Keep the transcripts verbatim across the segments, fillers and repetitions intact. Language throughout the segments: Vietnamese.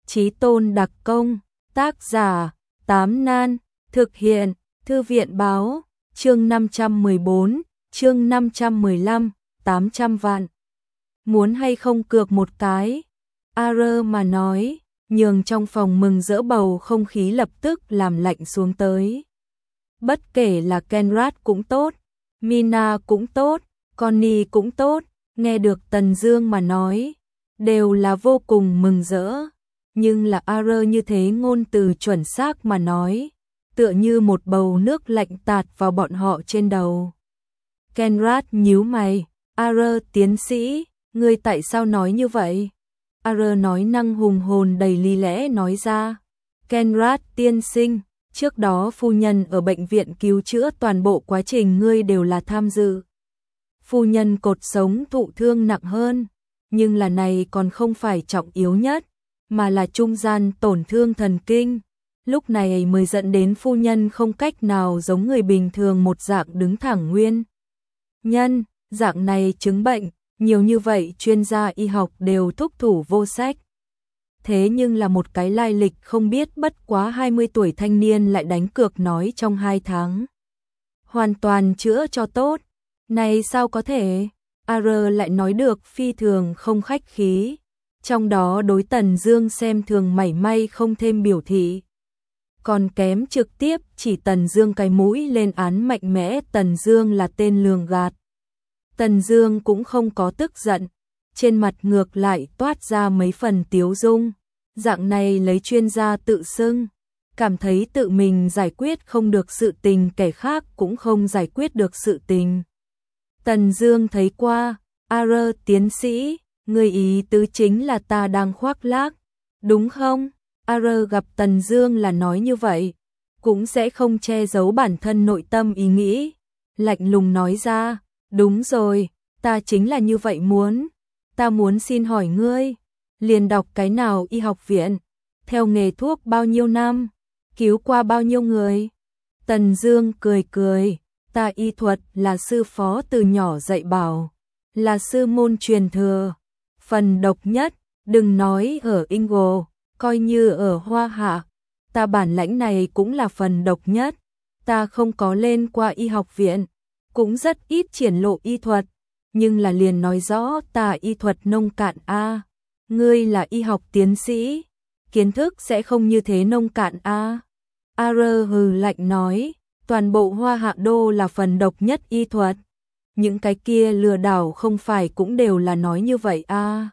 Chí tôn đặc công, tác giả, Tám Nan, thực hiện, Thư viện báo, chương năm trăm mười bốn, chương năm trăm mười lăm, tám trăm vạn. Muốn hay không cược một cái? Ar mà nói, nhường trong phòng mừng rỡ bầu không khí lập tức làm lạnh xuống tới. Bất kể là Kenrat cũng tốt, Mina cũng tốt, Connie cũng tốt, nghe được Tần Dương mà nói, đều là vô cùng mừng rỡ. Nhưng là Ar như thế ngôn từ chuẩn xác mà nói, tựa như một bầu nước lạnh tạt vào bọn họ trên đầu. Kenrat nhíu mày, Ar tiến sĩ, ngươi tại sao nói như vậy? Ar nói năng hùng hồn đầy lý lẽ nói ra. Kenrat tiên sinh, trước đó phu nhân ở bệnh viện cứu chữa toàn bộ quá trình ngươi đều là tham dự. Phu nhân cột sống thụ thương nặng hơn, nhưng là này còn không phải trọng yếu nhất, mà là trung gian tổn thương thần kinh. Lúc này mới dẫn đến phu nhân không cách nào giống người bình thường một dạng đứng thẳng nguyên. Nhân, dạng này chứng bệnh, nhiều như vậy chuyên gia y học đều thúc thủ vô sách. Thế nhưng là một cái lai lịch không biết bất quá hai mươi tuổi thanh niên lại đánh cược nói trong hai tháng. Hoàn toàn chữa cho tốt. Này sao có thể? Ar lại nói được phi thường không khách khí. Trong đó đối Tần Dương xem thường mảy may không thêm biểu thị. Còn kém trực tiếp chỉ Tần Dương cái mũi lên án mạnh mẽ Tần Dương là tên lường gạt. Tần Dương cũng không có tức giận, trên mặt ngược lại toát ra mấy phần tiếu dung. Dạng này lấy chuyên gia tự xưng, cảm thấy tự mình giải quyết không được sự tình kẻ khác cũng không giải quyết được sự tình. Tần Dương thấy qua, Ar tiến sĩ, người ý tứ chính là ta đang khoác lác, đúng không? Ar gặp Tần Dương là nói như vậy, cũng sẽ không che giấu bản thân nội tâm ý nghĩ, lạnh lùng nói ra, đúng rồi, ta chính là như vậy muốn. Ta muốn xin hỏi ngươi, liền đọc cái nào y học viện, theo nghề thuốc bao nhiêu năm, cứu qua bao nhiêu người? Tần Dương cười cười, ta y thuật là sư phó từ nhỏ dạy bảo, là sư môn truyền thừa, phần độc nhất, đừng nói ở Ingo, coi như ở Hoa Hạ, ta bản lãnh này cũng là phần độc nhất. Ta không có lên qua y học viện, cũng rất ít triển lộ y thuật, nhưng là liền nói rõ ta y thuật nông cạn a. À. Ngươi là y học tiến sĩ, kiến thức sẽ không như thế nông cạn a. À. Ar hừ lạnh nói, toàn bộ Hoa Hạ đô là phần độc nhất y thuật. Những cái kia lừa đảo không phải cũng đều là nói như vậy a. À.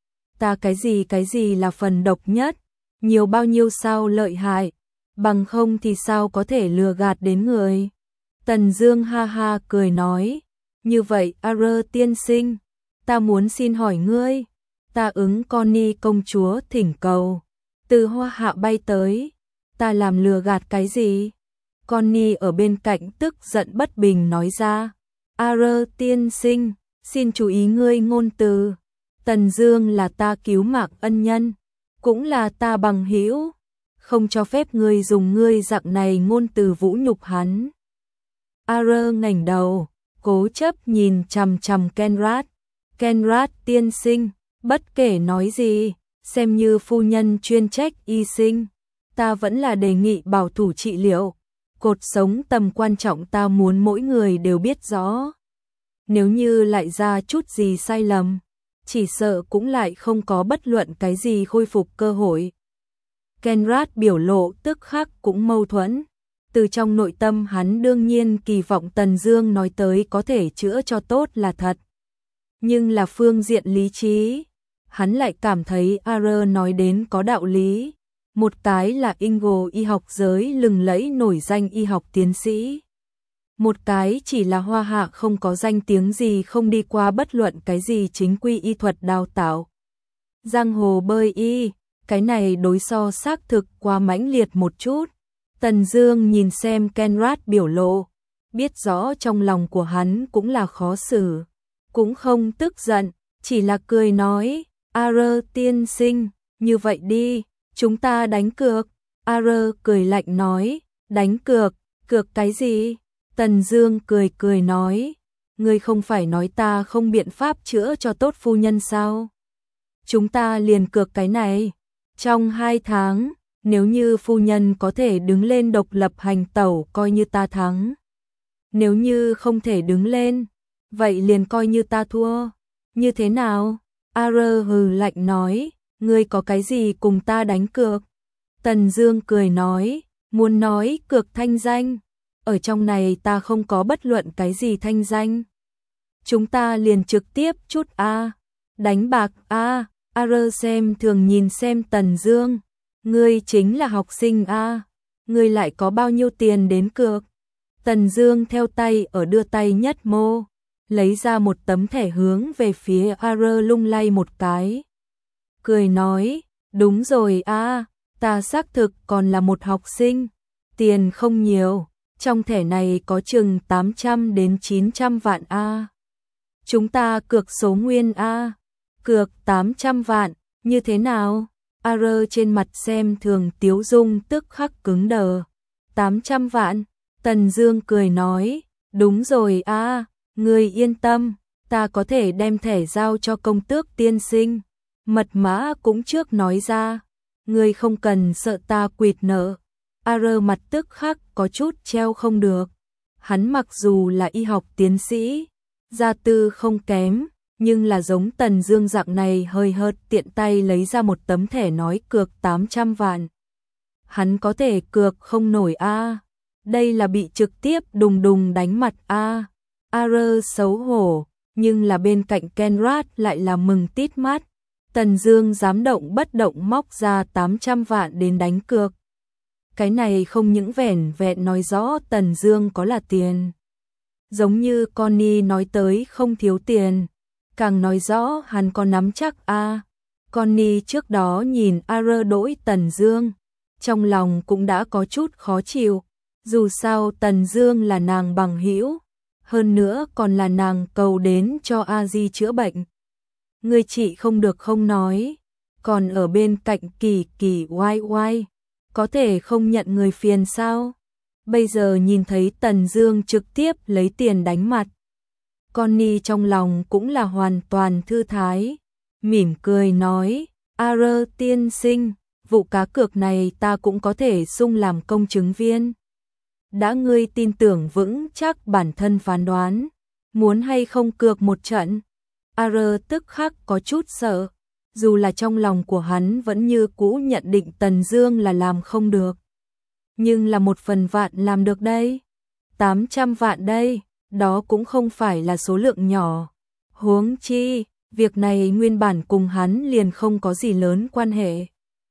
Ta cái gì cái gì là phần độc nhất, nhiều bao nhiêu sao lợi hại, bằng không thì sao có thể lừa gạt đến người. Tần Dương ha ha cười nói, như vậy Ar tiên sinh, ta muốn xin hỏi ngươi, ta ứng Connie công chúa thỉnh cầu, từ Hoa Hạ bay tới, ta làm lừa gạt cái gì? Connie ở bên cạnh tức giận bất bình nói ra, Ar tiên sinh, xin chú ý ngươi ngôn từ, Tần Dương là ta cứu mạng ân nhân, cũng là ta bằng hữu, không cho phép ngươi dùng ngươi dạng này ngôn từ vũ nhục hắn. Ar ngẩng đầu, cố chấp nhìn chằm chằm Kenrat. Kenrat tiên sinh, bất kể nói gì, xem như phu nhân chuyên trách y sinh, ta vẫn là đề nghị bảo thủ trị liệu. Cột sống tầm quan trọng ta muốn mỗi người đều biết rõ. Nếu như lại ra chút gì sai lầm, chỉ sợ cũng lại không có bất luận cái gì khôi phục cơ hội. Kenrat biểu lộ tức khắc cũng mâu thuẫn. Từ trong nội tâm hắn đương nhiên kỳ vọng Tần Dương nói tới có thể chữa cho tốt là thật. Nhưng là phương diện lý trí, hắn lại cảm thấy Ar nói đến có đạo lý. Một cái là Ingo y học giới lừng lẫy nổi danh y học tiến sĩ. Một cái chỉ là Hoa Hạ không có danh tiếng gì, không đi qua bất luận cái gì chính quy y thuật đào tạo. Giang hồ bơi y, cái này đối so xác thực quá mãnh liệt một chút. Tần Dương nhìn xem Kenrat biểu lộ, biết rõ trong lòng của hắn cũng là khó xử, cũng không tức giận, chỉ là cười nói, Ar tiên sinh, như vậy đi, chúng ta đánh cược. Ar cười lạnh nói, đánh cược, cược cái gì? Tần Dương cười cười nói, ngươi không phải nói ta không biện pháp chữa cho tốt phu nhân sao? Chúng ta liền cược cái này. Trong hai tháng, nếu như phu nhân có thể đứng lên độc lập hành tẩu coi như ta thắng. Nếu như không thể đứng lên, vậy liền coi như ta thua. Như thế nào? A Rơ hừ lạnh nói, ngươi có cái gì cùng ta đánh cược? Tần Dương cười nói, muốn nói cược thanh danh, ở trong này ta không có bất luận cái gì thanh danh. Chúng ta liền trực tiếp chút a, đánh bạc a. A Rơ xem thường nhìn xem Tần Dương, ngươi chính là học sinh a, ngươi lại có bao nhiêu tiền đến cược? Tần Dương theo tay ở đưa tay nhất mô, lấy ra một tấm thẻ hướng về phía A Rơ lung lay một cái. Cười nói, đúng rồi a, ta xác thực còn là một học sinh, tiền không nhiều, trong thẻ này có chừng tám trăm đến chín trăm vạn a. Chúng ta cược số nguyên a, cược tám trăm vạn, như thế nào? A Rơ trên mặt xem thường tiếu dung tức khắc cứng đờ. tám trăm vạn, Tần Dương cười nói, đúng rồi a, ngươi yên tâm, ta có thể đem thẻ giao cho công tước tiên sinh. Mật mã cũng trước nói ra, ngươi không cần sợ ta quỵt nợ. A Rơ mặt tức khắc có chút treo không được. Hắn mặc dù là y học tiến sĩ, gia tư không kém, nhưng là giống Tần Dương dạng này hơi hợt tiện tay lấy ra một tấm thẻ nói cược tám trăm vạn. Hắn có thể cược không nổi a. Đây là bị trực tiếp đùng đùng đánh mặt a. A Rơ xấu hổ, nhưng là bên cạnh Kenrat lại là mừng tít mắt. Tần Dương dám động bất động móc ra tám trăm vạn đến đánh cược. Cái này không những vẻn vẹn nói rõ Tần Dương có là tiền. Giống như Connie nói tới không thiếu tiền, càng nói rõ hắn có nắm chắc a. À. Connie trước đó nhìn A Rơ đỗi Tần Dương, trong lòng cũng đã có chút khó chịu, dù sao Tần Dương là nàng bằng hữu, hơn nữa còn là nàng cầu đến cho A Di chữa bệnh. Người chị không được không nói, còn ở bên cạnh Kỳ Kỳ oai oai, có thể không nhận người phiền sao? Bây giờ nhìn thấy Tần Dương trực tiếp lấy tiền đánh mặt, Connie trong lòng cũng là hoàn toàn thư thái, mỉm cười nói, A Rơ tiên sinh, vụ cá cược này ta cũng có thể sung làm công chứng viên. Đã ngươi tin tưởng vững chắc bản thân phán đoán, muốn hay không cược một trận? A Rơ tức khắc có chút sợ, dù là trong lòng của hắn vẫn như cũ nhận định Tần Dương là làm không được. Nhưng là một phần vạn làm được đây, tám trăm vạn đây, đó cũng không phải là số lượng nhỏ. Huống chi, việc này nguyên bản cùng hắn liền không có gì lớn quan hệ.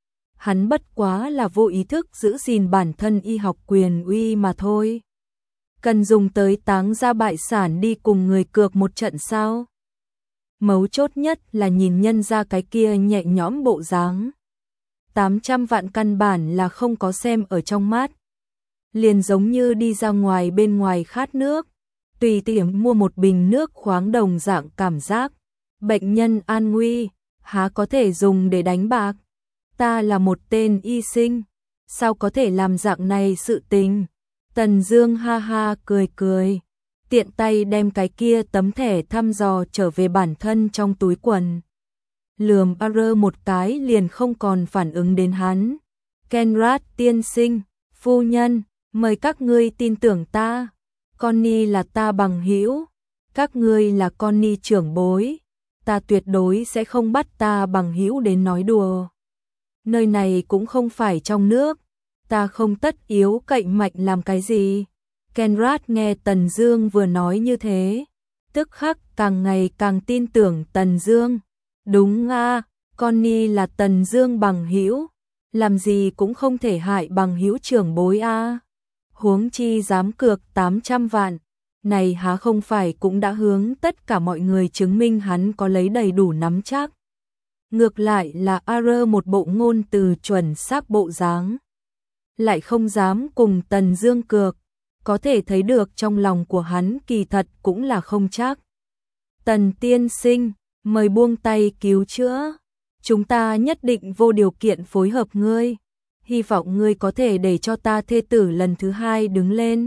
Hắn bất quá là vô ý thức giữ gìn bản thân y học quyền uy mà thôi. Cần dùng tới táng ra bại sản đi cùng người cược một trận sao? Mấu chốt nhất là nhìn nhân ra cái kia nhẹ nhõm bộ dáng. tám trăm vạn căn bản là không có xem ở trong mắt. Liền giống như đi ra ngoài bên ngoài khát nước, tùy tiện mua một bình nước khoáng đồng dạng cảm giác. Bệnh nhân an nguy, há có thể dùng để đánh bạc. Ta là một tên y sinh, sao có thể làm dạng này sự tình? Tần Dương ha ha cười cười, tiện tay đem cái kia tấm thẻ thăm dò trở về bản thân trong túi quần. Lườm A Rơ một cái liền không còn phản ứng đến hắn. Kenrat tiên sinh, phu nhân, mời các ngươi tin tưởng ta. Connie là ta bằng hữu, các ngươi là Connie trưởng bối, ta tuyệt đối sẽ không bắt ta bằng hữu đến nói đùa. Nơi này cũng không phải trong nước, ta không tất yếu cậy mạnh làm cái gì. Kenrat nghe Tần Dương vừa nói như thế, tức khắc càng ngày càng tin tưởng Tần Dương. Đúng a, à, Connie là Tần Dương bằng hữu, làm gì cũng không thể hại bằng hữu trưởng bối a. À. Huống chi dám cược tám trăm vạn, này há không phải cũng đã hướng tất cả mọi người chứng minh hắn có lấy đầy đủ nắm chắc. Ngược lại là A Rơ một bộ ngôn từ chuẩn xác bộ dáng, lại không dám cùng Tần Dương cược, có thể thấy được trong lòng của hắn kỳ thật cũng là không chắc. Tần tiên sinh, mời buông tay cứu chữa, chúng ta nhất định vô điều kiện phối hợp ngươi, hy vọng ngươi có thể để cho ta thê tử lần thứ hai đứng lên.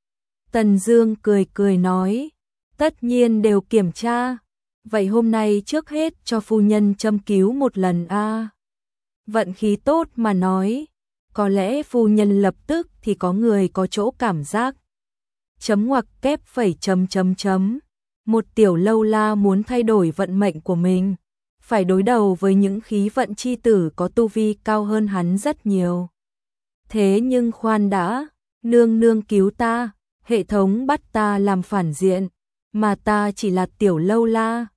Tần Dương cười cười nói, tất nhiên đều kiểm tra, vậy hôm nay trước hết cho phu nhân châm cứu một lần a. vận khí tốt mà nói, có lẽ phu nhân lập tức thì có người có chỗ cảm giác. Chấm ngoặc kép phẩy chấm chấm chấm. Một tiểu lâu la muốn thay đổi vận mệnh của mình, phải đối đầu với những khí vận chi tử có tu vi cao hơn hắn rất nhiều. Thế nhưng khoan đã, nương nương cứu ta, hệ thống bắt ta làm phản diện, mà ta chỉ là tiểu lâu la,